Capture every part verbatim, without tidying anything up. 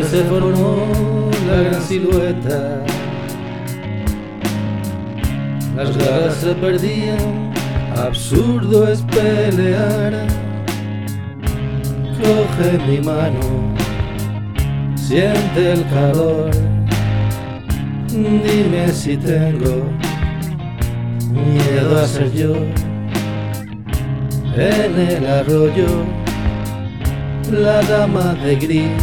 se formó la gran silueta. Las garras se perdían, absurdo es pelear. Coge mi mano, siente el calor. Dime si tengo miedo a ser yo. En el arroyo, la dama de gris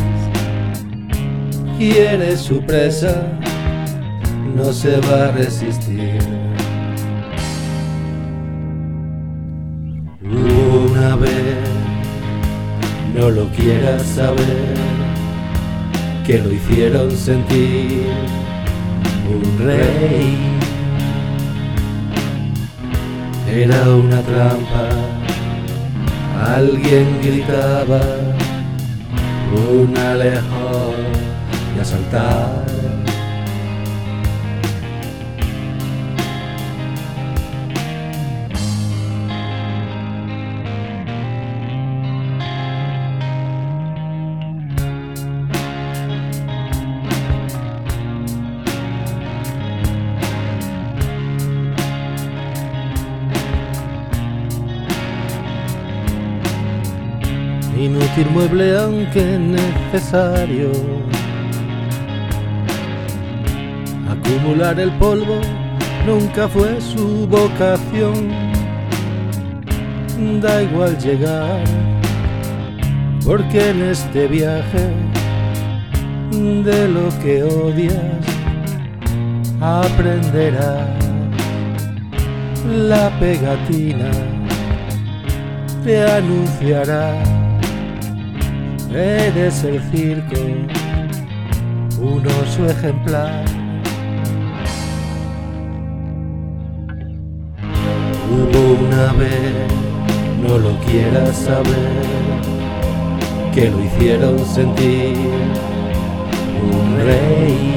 quiere su presa, no se va a resistir. Una vez, no lo quieras saber, que lo hicieron sentir un rey. Era una trampa, alguien gritaba, una lejos de asaltar. Inútil mueble aunque necesario. Acumular el polvo nunca fue su vocación. Da igual llegar, porque en este viaje de lo que odias aprenderás. La pegatina te anunciará: eres el circo, un oso ejemplar. Hubo una vez, no lo quieras saber, que lo hicieron sentir un rey.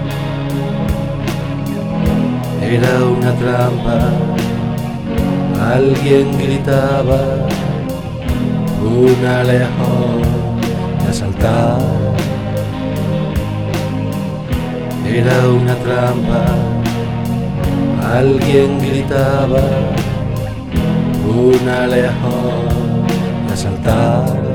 Era una trampa, alguien gritaba, una lejos de asaltar. Era una trampa, alguien gritaba, una lejos de asaltar.